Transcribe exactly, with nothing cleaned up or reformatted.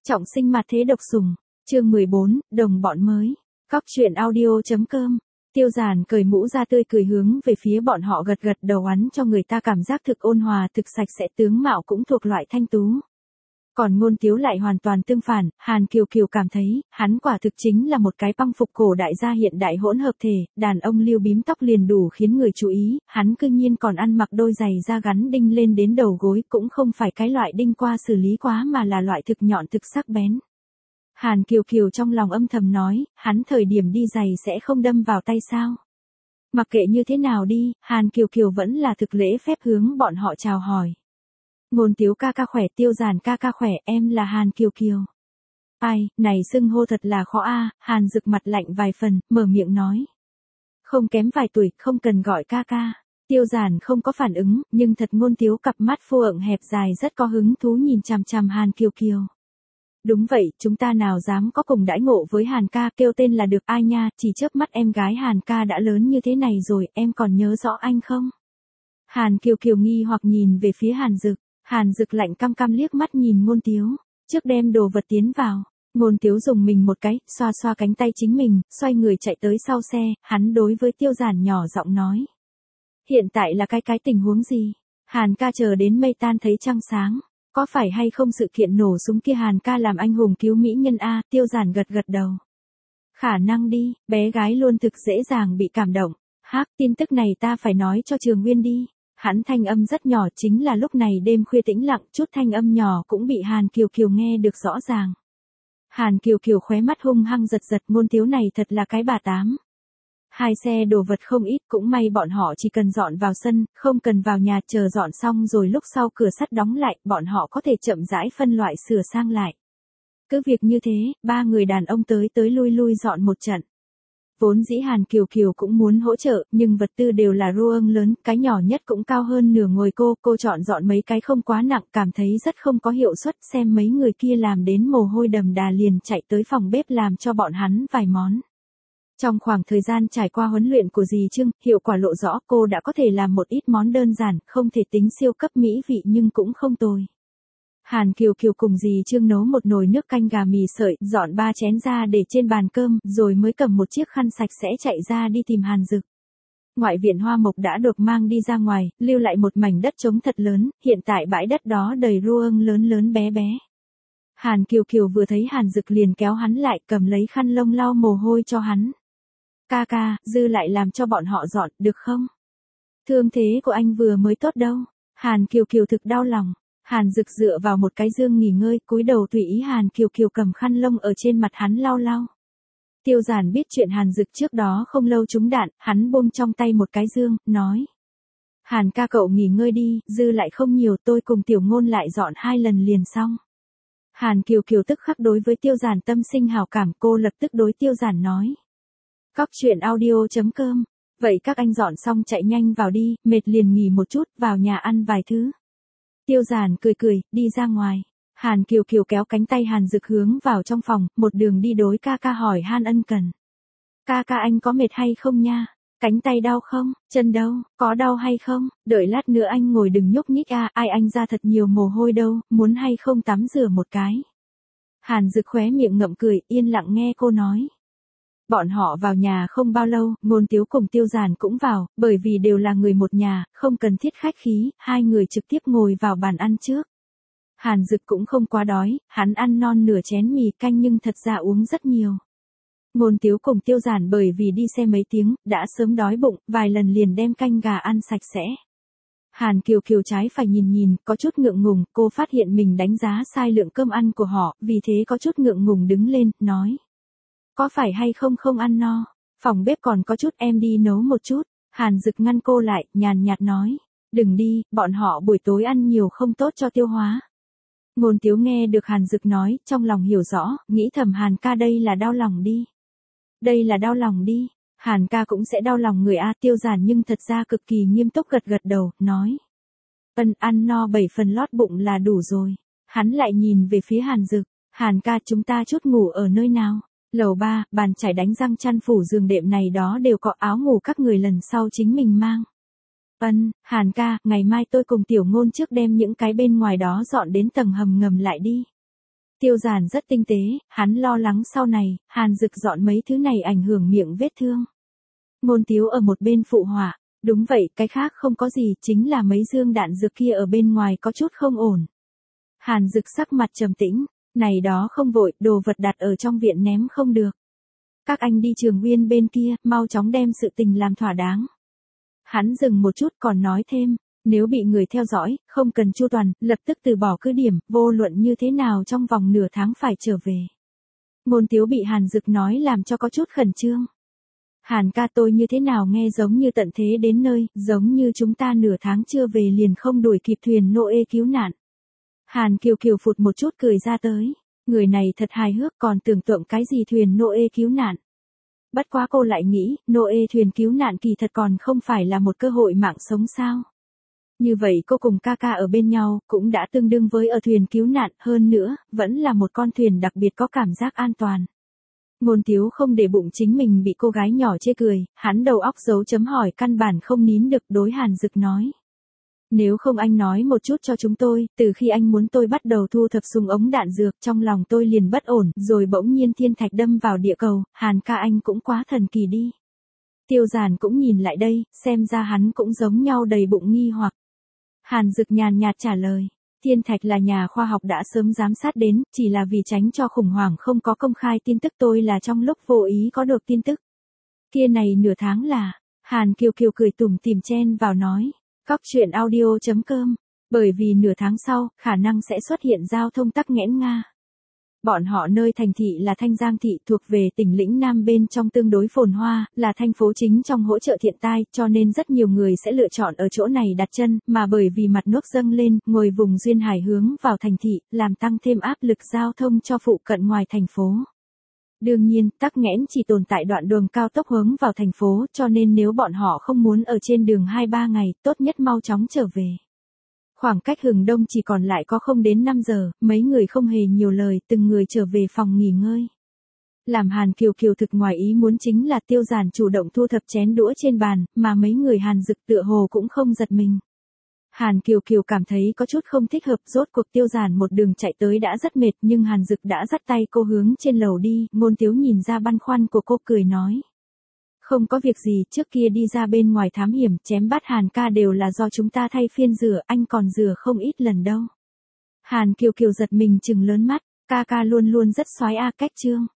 Trọng sinh mặt thế độc sủng, chương mười bốn, đồng bọn mới. Cóc truyện audio.com. Tiêu Giản cởi mũ ra tươi cười hướng về phía bọn họ gật gật đầu oắn cho người ta cảm giác thực ôn hòa thực sạch sẽ, tướng mạo cũng thuộc loại thanh tú. Còn Ngôn Tiếu lại hoàn toàn tương phản, Hàn Kiều Kiều cảm thấy, hắn quả thực chính là một cái băng phục cổ đại gia hiện đại hỗn hợp thể, đàn ông liêu bím tóc liền đủ khiến người chú ý, hắn cư nhiên còn ăn mặc đôi giày da gắn đinh lên đến đầu gối, cũng không phải cái loại đinh qua xử lý quá mà là loại thực nhọn thực sắc bén. Hàn Kiều Kiều trong lòng âm thầm nói, hắn thời điểm đi giày sẽ không đâm vào tay sao? Mặc kệ như thế nào đi, Hàn Kiều Kiều vẫn là thực lễ phép hướng bọn họ chào hỏi. Ngôn Tiếu ca ca khỏe, Tiêu Giản ca ca khỏe, em là Hàn Kiều Kiều. Ai, này xưng hô thật là khó a. Hàn Dực mặt lạnh vài phần, mở miệng nói. Không kém vài tuổi, không cần gọi ca ca. Tiêu Giản không có phản ứng, nhưng thật Ngôn Tiếu cặp mắt phô ửng hẹp dài rất có hứng thú nhìn chằm chằm Hàn Kiều Kiều. Đúng vậy, chúng ta nào dám có cùng đãi ngộ với Hàn ca, kêu tên là được. Ai nha, chỉ chớp mắt em gái Hàn ca đã lớn như thế này rồi, em còn nhớ rõ anh không? Hàn Kiều Kiều nghi hoặc nhìn về phía Hàn Dực. Hàn Dực lạnh căm căm liếc mắt nhìn Ngôn Tiếu, trước đem đồ vật tiến vào. Ngôn Tiếu dùng mình một cái, xoa xoa cánh tay chính mình, xoay người chạy tới sau xe, hắn đối với Tiêu Giản nhỏ giọng nói. Hiện tại là cái cái tình huống gì? Hàn ca chờ đến mây tan thấy trăng sáng, có phải hay không sự kiện nổ súng kia Hàn ca làm anh hùng cứu mỹ nhân a? Tiêu Giản gật gật đầu. Khả năng đi, bé gái luôn thực dễ dàng bị cảm động. Hắc, tin tức này ta phải nói cho Trường Nguyên đi. Hắn thanh âm rất nhỏ, chính là lúc này đêm khuya tĩnh lặng, chút thanh âm nhỏ cũng bị Hàn Kiều Kiều nghe được rõ ràng. Hàn Kiều Kiều khóe mắt hung hăng giật giật, Ngôn Tiếu này thật là cái bà tám. Hai xe đồ vật không ít, cũng may bọn họ chỉ cần dọn vào sân, không cần vào nhà, chờ dọn xong rồi lúc sau cửa sắt đóng lại, bọn họ có thể chậm rãi phân loại sửa sang lại. Cứ việc như thế, ba người đàn ông tới tới lui lui dọn một trận. Vốn dĩ Hàn Kiều Kiều cũng muốn hỗ trợ, nhưng vật tư đều là ruông lớn, cái nhỏ nhất cũng cao hơn nửa người cô, cô chọn dọn mấy cái không quá nặng, cảm thấy rất không có hiệu suất, xem mấy người kia làm đến mồ hôi đầm đà liền chạy tới phòng bếp làm cho bọn hắn vài món. Trong khoảng thời gian trải qua huấn luyện của dì Trương, hiệu quả lộ rõ, cô đã có thể làm một ít món đơn giản, không thể tính siêu cấp mỹ vị nhưng cũng không tồi. Hàn Kiều Kiều cùng dì Trương nấu một nồi nước canh gà mì sợi, dọn ba chén ra để trên bàn cơm, rồi mới cầm một chiếc khăn sạch sẽ chạy ra đi tìm Hàn Dực. Ngoại viện Hoa Mộc đã được mang đi ra ngoài, lưu lại một mảnh đất trống thật lớn, hiện tại bãi đất đó đầy ruông lớn lớn bé bé. Hàn Kiều Kiều vừa thấy Hàn Dực liền kéo hắn lại, cầm lấy khăn lông lau mồ hôi cho hắn. Ca ca, dư lại làm cho bọn họ dọn, được không? Thương thế của anh vừa mới tốt đâu. Hàn Kiều Kiều thực đau lòng. Hàn Dực dựa vào một cái giường nghỉ ngơi, cúi đầu tùy ý Hàn Kiều Kiều cầm khăn lông ở trên mặt hắn lau lau. Tiêu Giản biết chuyện Hàn Dực trước đó không lâu trúng đạn, hắn buông trong tay một cái giường, nói. Hàn ca cậu nghỉ ngơi đi, dư lại không nhiều, tôi cùng Tiểu Ngôn lại dọn hai lần liền xong. Hàn Kiều Kiều tức khắc đối với Tiêu Giản tâm sinh hảo cảm, cô lập tức đối Tiêu Giản nói. Cóc truyện audio.com. Vậy các anh dọn xong chạy nhanh vào đi, mệt liền nghỉ một chút, vào nhà ăn vài thứ. Tiêu Giản cười cười, đi ra ngoài. Hàn Kiều Kiều kéo cánh tay Hàn Dực hướng vào trong phòng, một đường đi đối ca ca hỏi han ân cần. Ca ca anh có mệt hay không nha? Cánh tay đau không? Chân đâu? Có đau hay không? Đợi lát nữa anh ngồi đừng nhúc nhích a, ai anh ra thật nhiều mồ hôi đâu, muốn hay không tắm rửa một cái? Hàn Dực khóe miệng ngậm cười, yên lặng nghe cô nói. Bọn họ vào nhà không bao lâu, Ngôn Tiếu cùng Tiêu Giản cũng vào, bởi vì đều là người một nhà, không cần thiết khách khí, hai người trực tiếp ngồi vào bàn ăn trước. Hàn Dực cũng không quá đói, hắn ăn non nửa chén mì canh nhưng thật ra uống rất nhiều. Ngôn Tiếu cùng Tiêu Giản bởi vì đi xe mấy tiếng, đã sớm đói bụng, vài lần liền đem canh gà ăn sạch sẽ. Hàn Kiều Kiều trái phải nhìn nhìn, có chút ngượng ngùng, cô phát hiện mình đánh giá sai lượng cơm ăn của họ, vì thế có chút ngượng ngùng đứng lên, nói. Có phải hay không không ăn no? Phòng bếp còn có chút, em đi nấu một chút. Hàn Dực ngăn cô lại, nhàn nhạt nói. Đừng đi, bọn họ buổi tối ăn nhiều không tốt cho tiêu hóa. Ngôn Tiếu nghe được Hàn Dực nói, trong lòng hiểu rõ, nghĩ thầm Hàn ca đây là đau lòng đi. Đây là đau lòng đi. Hàn ca cũng sẽ đau lòng người A. Tiêu Giản nhưng thật ra cực kỳ nghiêm túc gật gật đầu, nói. Ân, ăn no bảy phần lót bụng là đủ rồi. Hắn lại nhìn về phía Hàn Dực. Hàn ca, chúng ta chút ngủ ở nơi nào? Lầu ba, bàn chải đánh răng chăn phủ giường đệm này đó đều có, áo ngủ các người lần sau chính mình mang. Ân, Hàn ca, ngày mai tôi cùng Tiểu Ngôn trước đem những cái bên ngoài đó dọn đến tầng hầm ngầm lại đi. Tiêu Giản rất tinh tế, hắn lo lắng sau này, Hàn Dực dọn mấy thứ này ảnh hưởng miệng vết thương. Ngôn Tiếu ở một bên phụ họa, đúng vậy, cái khác không có gì, chính là mấy dương đạn dược kia ở bên ngoài có chút không ổn. Hàn Dực sắc mặt trầm tĩnh, này đó không vội, đồ vật đặt ở trong viện ném không được. Các anh đi Trường Uyên bên kia, mau chóng đem sự tình làm thỏa đáng. Hắn dừng một chút còn nói thêm, nếu bị người theo dõi, không cần chu toàn, lập tức từ bỏ cứ điểm, vô luận như thế nào trong vòng nửa tháng phải trở về. Ngôn Tiếu bị Hàn Dực nói làm cho có chút khẩn trương. Hàn ca, tôi như thế nào nghe giống như tận thế đến nơi, giống như chúng ta nửa tháng chưa về liền không đuổi kịp thuyền Noe cứu nạn. Hàn Kiều Kiều phụt một chút cười ra tới, người này thật hài hước, còn tưởng tượng cái gì thuyền Noe cứu nạn. Bất quá cô lại nghĩ, Noe thuyền cứu nạn kỳ thật còn không phải là một cơ hội mạng sống sao. Như vậy cô cùng ca ca ở bên nhau, cũng đã tương đương với ở thuyền cứu nạn, hơn nữa, vẫn là một con thuyền đặc biệt có cảm giác an toàn. Ngôn Tiếu không để bụng chính mình bị cô gái nhỏ chê cười, hắn đầu óc dấu chấm hỏi căn bản không nín được, đối Hàn Dực nói. Nếu không anh nói một chút cho chúng tôi, từ khi anh muốn tôi bắt đầu thu thập súng ống đạn dược, trong lòng tôi liền bất ổn, rồi bỗng nhiên thiên thạch đâm vào địa cầu, Hàn ca anh cũng quá thần kỳ đi. Tiêu Giản cũng nhìn lại đây, xem ra hắn cũng giống nhau đầy bụng nghi hoặc. Hàn Dực nhàn nhạt trả lời, thiên thạch là nhà khoa học đã sớm giám sát đến, chỉ là vì tránh cho khủng hoảng không có công khai tin tức, tôi là trong lúc vô ý có được tin tức. Kia này nửa tháng là, Hàn Kiều Kiều cười tủm tỉm chen vào nói, Cóc truyện audio chấm com, bởi vì nửa tháng sau, khả năng sẽ xuất hiện giao thông tắc nghẽn Nga. Bọn họ nơi thành thị là Thanh Giang thị, thuộc về tỉnh lĩnh Nam bên trong tương đối phồn hoa, là thành phố chính trong hỗ trợ thiện tai, cho nên rất nhiều người sẽ lựa chọn ở chỗ này đặt chân, mà bởi vì mặt nước dâng lên, ngồi vùng duyên hải hướng vào thành thị, làm tăng thêm áp lực giao thông cho phụ cận ngoài thành phố. Đương nhiên, tắc nghẽn chỉ tồn tại đoạn đường cao tốc hướng vào thành phố, cho nên nếu bọn họ không muốn ở trên đường hai ba ngày, tốt nhất mau chóng trở về. Khoảng cách hừng đông chỉ còn lại có không đến năm giờ, mấy người không hề nhiều lời, từng người trở về phòng nghỉ ngơi. Làm Hàn Kiều Kiều thực ngoài ý muốn chính là Tiêu Giản chủ động thu thập chén đũa trên bàn, mà mấy người Hàn Dực tựa hồ cũng không giật mình. Hàn Kiều Kiều cảm thấy có chút không thích hợp, rốt cuộc Tiêu Giản một đường chạy tới đã rất mệt, nhưng Hàn Dực đã dắt tay cô hướng trên lầu đi, Ngôn Tiếu nhìn ra băn khoăn của cô cười nói. Không có việc gì, trước kia đi ra bên ngoài thám hiểm, chém bắt Hàn ca đều là do chúng ta thay phiên rửa, anh còn rửa không ít lần đâu. Hàn Kiều Kiều giật mình trừng lớn mắt, ca ca luôn luôn rất soái a, cách trương.